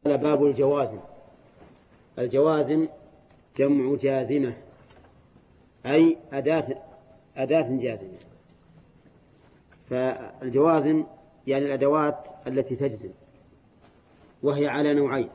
باب الجوازم. الجوازم جمع جازمة، أي أداة جازمة. فالجوازم يعني الأدوات التي تجزم، وهي على نوعين: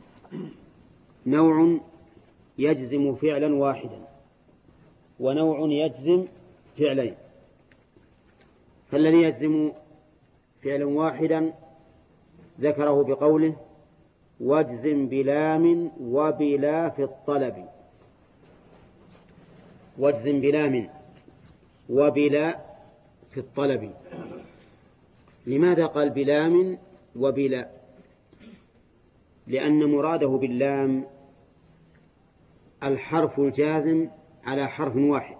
نوع يجزم فعلا واحدا، ونوع يجزم فعلين. فالذي يجزم فعلا واحدا ذكره بقوله: واجزم بلام وبلا في الطلب. واجزم بلام وبلا في الطلب. لماذا قال بلام وبلا؟ لأن مراده باللام الحرف الجازم على حرف واحد،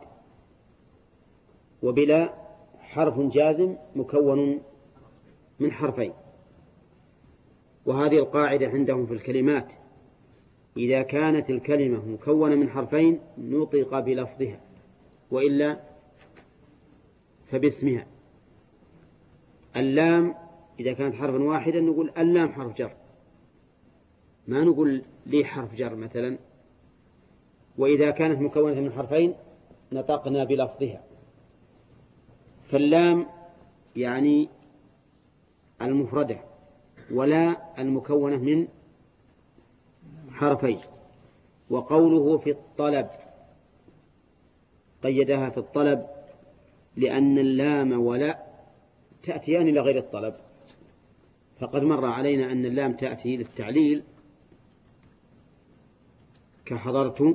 وبلا حرف جازم مكون من حرفين. وهذه القاعدة عندهم في الكلمات: إذا كانت الكلمة مكونة من حرفين نطق بلفظها، وإلا فباسمها. اللام إذا كانت حرفا واحدا نقول اللام حرف جر، ما نقول لي حرف جر مثلا. وإذا كانت مكونة من حرفين نطقنا بلفظها. فاللام يعني المفردة، ولا المكونة من حرفين. وقوله في الطلب قيدها في الطلب لأن اللام ولا تأتيان لغير الطلب. فقد مر علينا أن اللام تأتي للتعليل كحضرت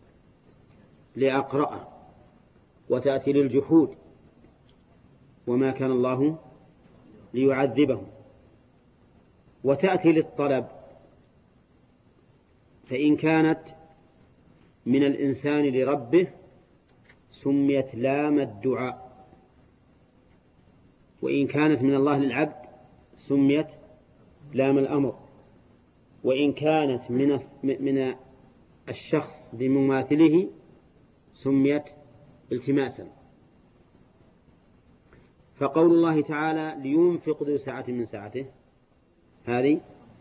لأقرأ، وتأتي للجحود وما كان الله ليعذبهم، وتأتي للطلب. فإن كانت من الإنسان لربه سميت لام الدعاء، وإن كانت من الله للعبد سميت لام الأمر، وإن كانت من الشخص بمماثله سميت التماسا. فقول الله تعالى لينفق ذو سعة من سعته هذه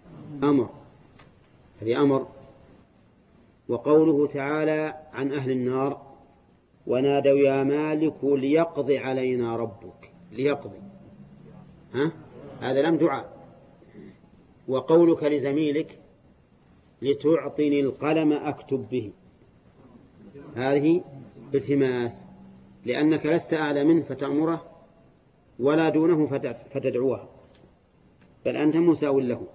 أمر. وقوله تعالى عن أهل النار ونادوا يا مالك ليقضي علينا ربك، ليقضي هذا لم دعاء. وقولك لزميلك لتعطني القلم أكتب به هذه التماس، لأنك لست أعلى منه فتأمره ولا دونه فتدعوه، بل أنت مساو له،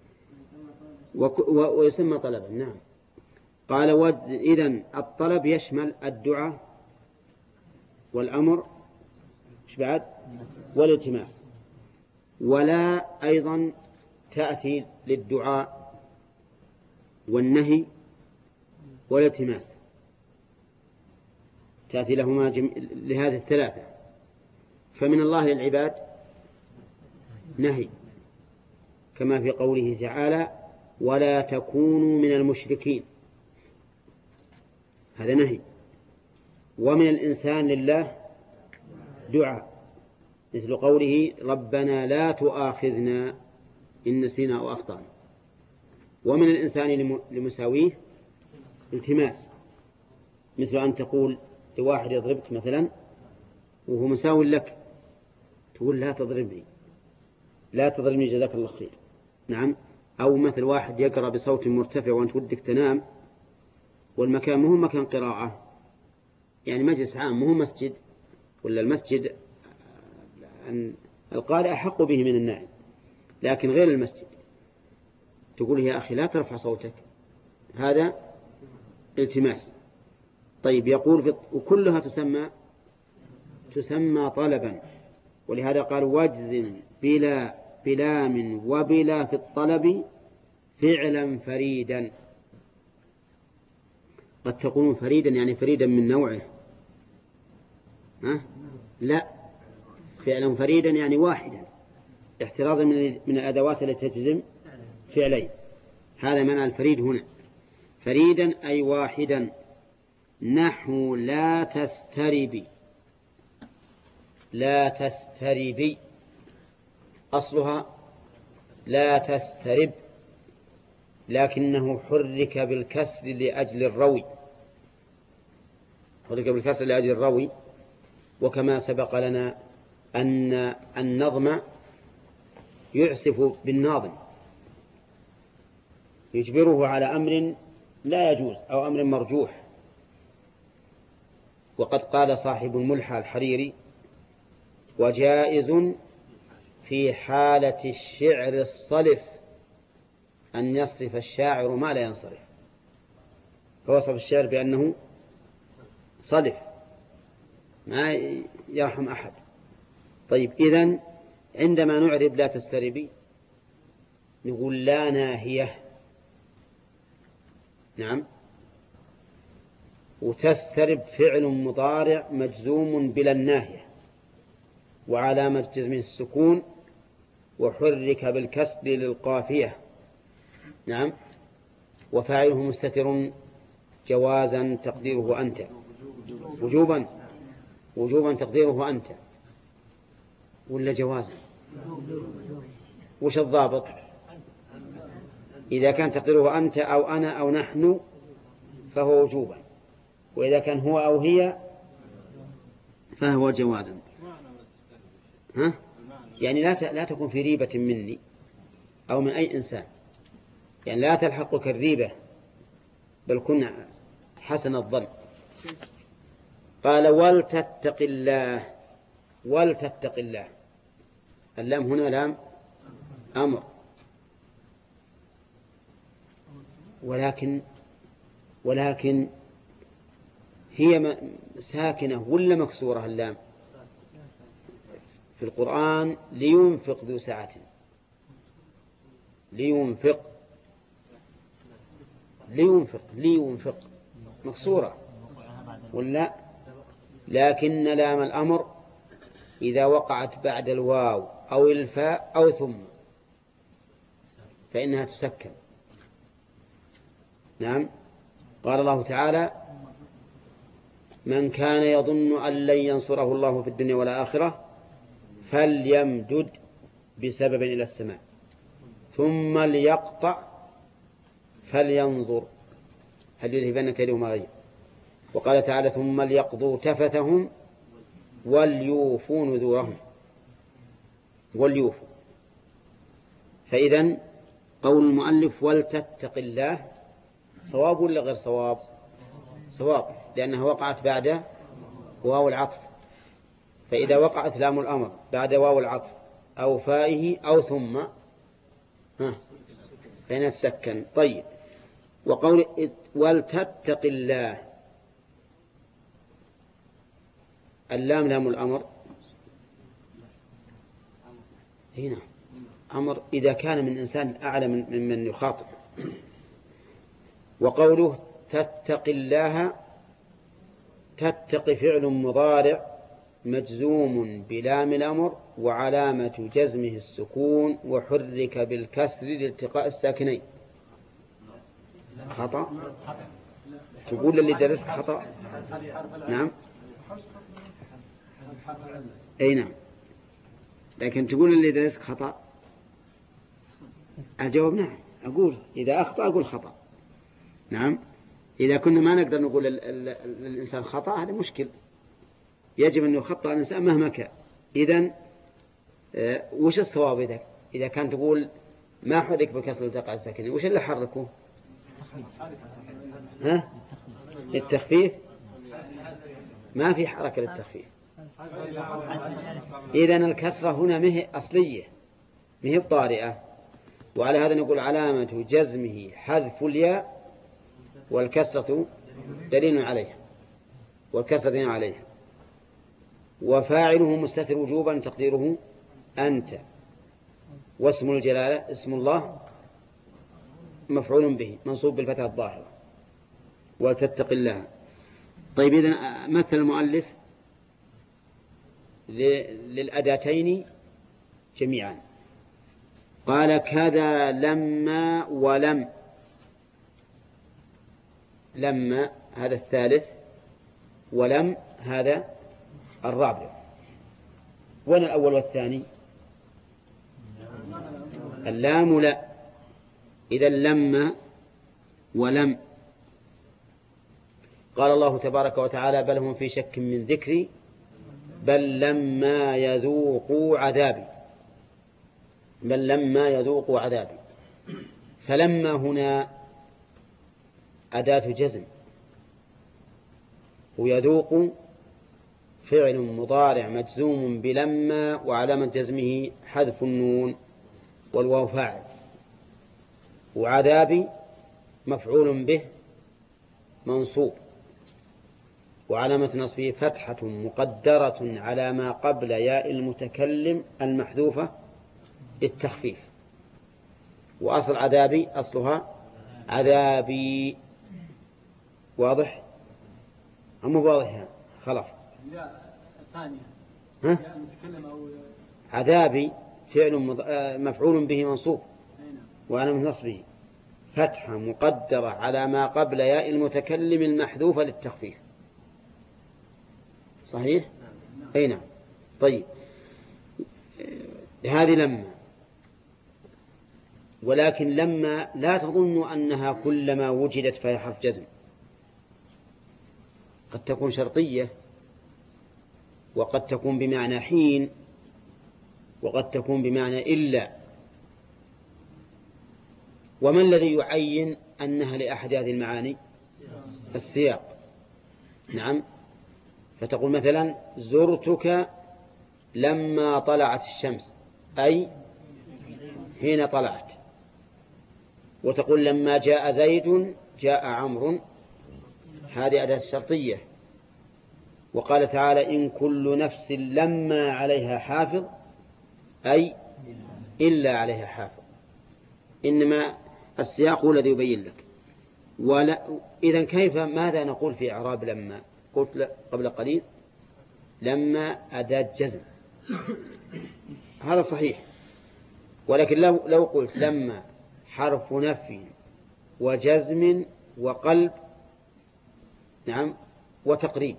ويسمى طلبا. نعم. قال إذن الطلب يشمل الدعاء والأمر بعد والالتماس. ولا أيضا تأتي للدعاء والنهي والالتماس، تأتي لهما لهذه الثلاثة. فمن الله للعباد نهي، كما في قوله تعالى ولا تكونوا من المشركين، هذا نهي. ومن الإنسان لله دعاء، مثل قوله ربنا لا تؤاخذنا إن نسينا أو أخطأنا. ومن الإنسان لمساويه التماس، مثل أن تقول لواحد يضربك مثلا وهو مساو لك، تقول لا تضربني جزاك الله خير. نعم. أو مثل واحد يقرأ بصوت مرتفع وأنت ودك تنام، والمكان مو مكان قراءة، يعني مجلس عام مو مسجد، ولا المسجد القارئ أحق به من النائم، لكن غير المسجد تقول يا أخي لا ترفع صوتك، هذا التماس. طيب يقول وكلها تسمى طلبا، ولهذا قال واجزم بلام وبلا في الطلب فعلا فريدا. قد تكون فريدا يعني فريدا من نوعه، لا، فعلا فريدا يعني واحدا، احترازا من الأدوات التي تجزم فعلين. هذا معنى الفريد هنا، فريدا أي واحدا. نحو لا تستربي، أصلها لا تسترب، لكنه حرك بالكسر لأجل الروي، حرك بالكسر لأجل الروي. وكما سبق لنا أن النظم يعسف بالناظم، يجبره على أمر لا يجوز أو أمر مرجوح. وقد قال صاحب الملحى الحريري: وجائز في حالة الشعر الصلف أن يصرف الشاعر ما لا ينصرف. فوصف الشعر بأنه صلف ما يرحم أحد. طيب، إذن عندما نعرب لا تستربي نقول لا ناهية، نعم، وتسترب فعل مضارع مجزوم بلا الناهية وعلامة جزمه السكون وحرك بالكسر للقافية، نعم، وفاعله مستتر جوازا تقديره أنت، وجوبا تقديره أنت ولا جوازا؟ وش الضابط؟ إذا كان تقديره أنت أو أنا أو نحن فهو وجوبا، وإذا كان هو أو هي فهو جوازا. ها؟ يعني لا تكون في ريبة مني أو من أي إنسان، يعني لا تلحقك الريبة، بل كن حسن الظن. قال: ولتتق الله. ولتتق الله، اللام هنا لام أمر، ولكن هي ساكنة ولا مكسورة اللام في القرآن؟ لينفق ذو سعة، لينفق مكسورة ولا؟ لكن لام الأمر إذا وقعت بعد الواو أو الفاء أو ثم فإنها تسكن. نعم، قال الله تعالى: من كان يظن أن لن ينصره الله في الدنيا والآخرة فليمدد بسبب إلى السماء ثم ليقطع فلينظر هل يذهبن كيده ما غير. وقال تعالى: ثم ليقضوا تفثهم وليوفوا نذورهم. فإذن قول المؤلف ولتتق الله صواب ولا غير صواب؟ صواب، لأنها وقعت بعد واو العطف. فإذا وقعت لام الأمر بعد واو العطف أو فائه أو ثم فإنها تسكن. طيب، وقول ولتتق الله، اللام لام الأمر هنا أمر إذا كان من إنسان أعلى ممن يخاطب. وقوله تتق الله، تتق فعل مضارع مجزوم بلام الأمر وعلامة جزمه السكون وحرك بالكسر لالتقاء الساكنين. خطأ؟ تقول للي درسك خطأ؟ نعم، أي نعم، لكن تقول للي درسك خطأ. أجاوب نعم، أقول إذا أخطأ أقول خطأ. نعم، إذا كنا ما نقدر نقول للإنسان خطأ هذا مشكل، يجب أن يخطأ الإنسان مهما كان. إذن وش الصواب إذا كان تقول ما حرك بالكسر لالتقاء الساكنين؟ وش اللي حركه؟ التخفيف؟ ما في حركة للتخفيف. إذن الكسرة هنا مهي أصلية مهي بطارئة، وعلى هذا نقول علامة جزمه حذف الياء والكسرة دليل عليها، وفاعله مستتر وجوبا تقديره أنت، واسم الجلالة اسم الله مفعول به منصوب بالفتحة الظاهرة. وتتق الله. طيب، إذن مثل المؤلف للأداتين جميعا، قال: كذا لما ولم. لما هذا الثالث ولم هذا الرابع. وين الأول والثاني؟ اللام لا، إذا لما ولم. قال الله تبارك وتعالى بل هم في شك من ذكري بل لما يذوقوا عذابي. بل لما يذوقوا عذابي. فلما هنا أداة جزم، ويذوق فعل مضارع مجزوم بلما وعلامة جزمه حذف النون والواو فاعل، وعذابي مفعول به منصوب وعلامة نصبه فتحة مقدرة على ما قبل ياء المتكلم المحذوفة للتخفيف. وأصل عذابي أصلها عذابي. واضح؟ أم واضح خلف؟ ها؟ عذابي فعل مفعول به منصوب وعلامة نصبه فتحة مقدرة على ما قبل ياء المتكلم المحذوفة للتخفيف. صحيح؟ أي نعم. طيب هذه لما. ولكن لما لا تظن أنها كلما وجدت فهي حرف جزم، قد تكون شرطية، وقد تكون بمعنى حين، وقد تكون بمعنى إلا. وما الذي يعين أنها لأحد هذه المعاني؟ السياق. نعم. فتقول مثلا زرتك لما طلعت الشمس، أي حين طلعت. وتقول لما جاء زيد جاء عمرو، هذه أداة الشرطية. وقال تعالى إن كل نفس لما عليها حافظ، أي إلا عليها حافظ. إنما السياق هو الذي يبين لك. إذن كيف ماذا نقول في إعراب لما؟ قلت قبل قليل لما أداة جزم، هذا صحيح. ولكن لو قلت لما حرف نفي وجزم وقلب، نعم، وتقريب،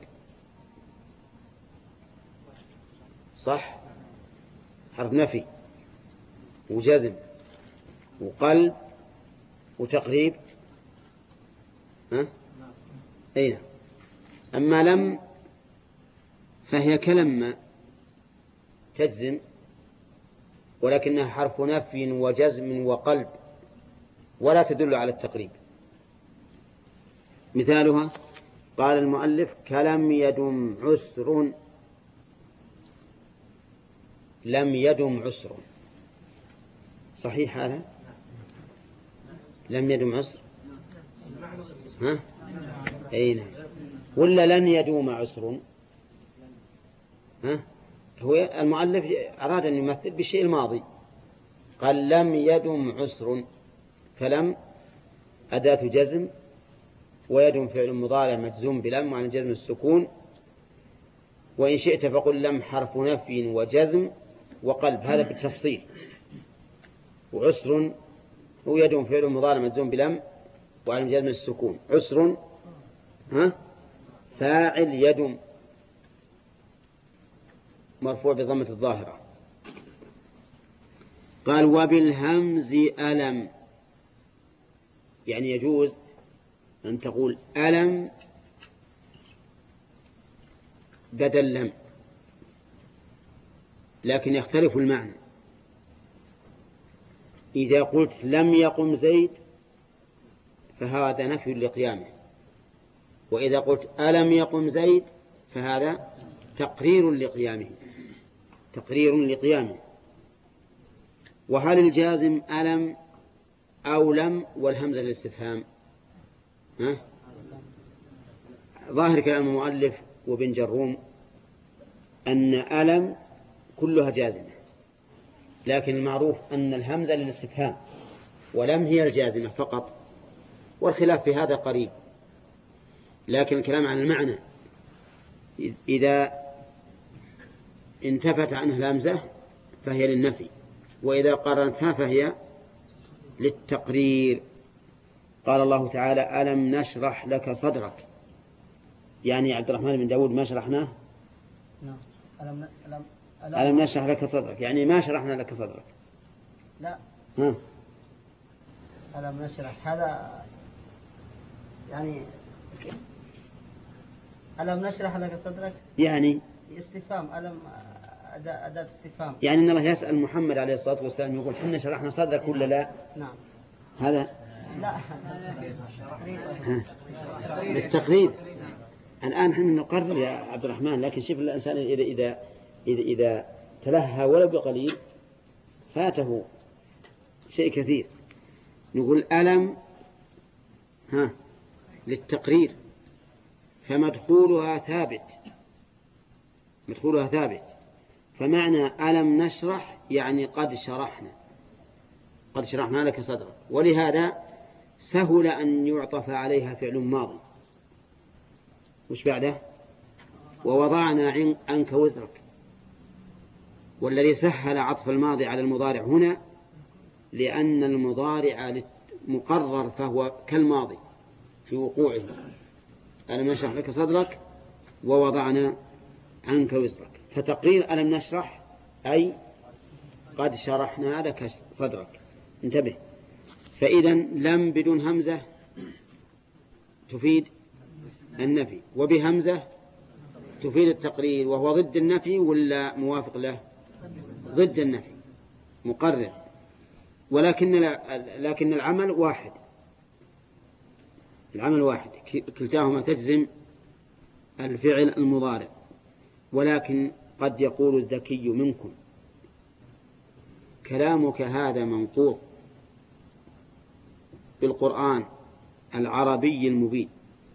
صح؟ حرف نفي وجزم وقلب وتقريب، ها؟ أين؟ أما لم فهي كلما تجزم، ولكنها حرف نفي وجزم وقلب ولا تدل على التقريب. مثالها قال المؤلف كلم يدم عسر. لم يدم عسر، صحيح هذا؟ لم يدم عسر، ها؟ أين؟ ولا لن يدوم عسر؟ ها؟ هو المؤلف أراد أن يمثل بالشيء الماضي، قال لم يدم عسر. فلم أداة جزم، ويدم فعل مضارع مجزوم بلم وعن جزم السكون. وإن شئت فقل لم حرف نفي وجزم وقلب، هذا بالتفصيل. وعسر هو يدم فعل مضارع مجزوم بلم وعن جزم السكون. عسر ها فاعل يدم مرفوع بضمة الظاهرة. قال وبالهمز ألم، يعني يجوز أن تقول ألم بدل لم، لكن يختلف المعنى. إذا قلت لم يقم زيد فهذا نفي لقيامه، وإذا قلت ألم يقم زيد فهذا تقرير لقيامه، تقرير لقيامه. وهل الجازم ألم أو لم والهمزة للاستفهام؟ ظاهر كلام المؤلف وابن جروم أن ألم كلها جازمة، لكن المعروف أن الهمزة للاستفهام ولم هي الجازمة فقط، والخلاف في هذا قريب. لكن الكلام عن المعنى إذا انتفت عنها الهمزة فهي للنفي، وإذا قرنتها فهي للتقرير. قال الله تعالى ألم نشرح لك صدرك، يعني عبد الرحمن بن داود ما شرحناه؟ ألم نشرح لك صدرك، يعني ما شرحنا لك صدرك. لا. ها. ألم نشرح هذا يعني ألم نشرح لك صدرك يعني استفهام ألم أداة استفهام يعني أن الله يسأل محمد عليه الصلاة والسلام يقول حنا شرحنا صدرك ولا لا؟ نعم. هذا لا للتقرير. الآن حنا نقرر يا عبد الرحمن، لكن شوف الإنسان إذا تلهى ولو بقليل فاته شيء كثير. نقول ألم للتقرير، فمدخولها ثابت. فمعنى ألم نشرح يعني قد شرحنا لك صدرك، ولهذا سهل أن يعطف عليها فعل ماضي. وش بعده؟ ووضعنا عنك وزرك. والذي سهل عطف الماضي على المضارع هنا لأن المضارع مقرر فهو كالماضي في وقوعه. ألم نشرح لك صدرك ووضعنا عنك وزرك. فتقرير ألم نشرح أي قد شرحنا لك صدرك. انتبه. فإذا لم بدون همزة تفيد النفي، وبهمزة تفيد التقرير، وهو ضد النفي ولا موافق له؟ ضد النفي، مقرر. لكن العمل واحد، كلتاهما تجزم الفعل المضارع. ولكن قد يقول الذكي منكم كلامك هذا منقوط بالقرآن العربي المبين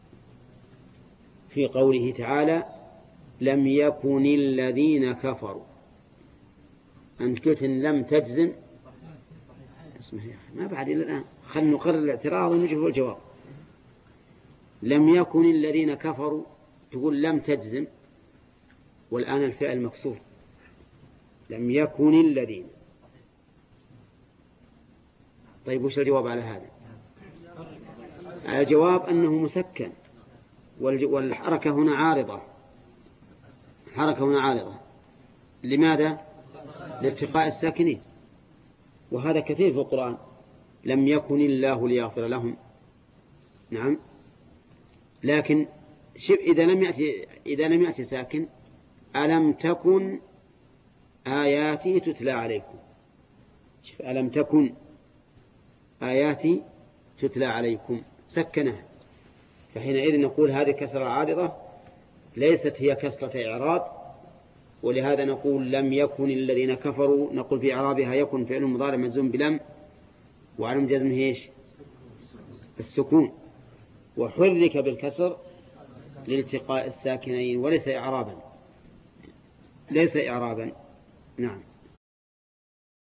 في قوله تعالى لم يكن الذين كفروا. أنت قلت إن لم تجزم اسمه ما بعد إلى الآن، خلنا نقرر الاعتراض ونجيب الجواب. لم يكن الذين كفروا تقول لم تجزم، والآن الفعل مكسور. لم يكن الذين. طيب وش الجواب على هذا؟ الجواب أنه مسكن، والحركة هنا عارضة. لماذا؟ لارتقاء الساكنين، وهذا كثير في القرآن. لم يكن الله ليغفر لهم. نعم. لكن إذا لم يأتي ساكن ألم تكن آياتي تتلى عليكم. ألم تكن آياتي تتلى عليكم سكنها، فحينئذ نقول هذه كسرة عارضة ليست هي كسرة إعراب. ولهذا نقول لم يكن الذين كفروا، نقول في إعرابها يكن فعل مضارع مجزوم بلم وعلم جزمه إيش؟ السكون، وحرك بالكسر لالتقاء الساكنين وليس إعرابا. نعم.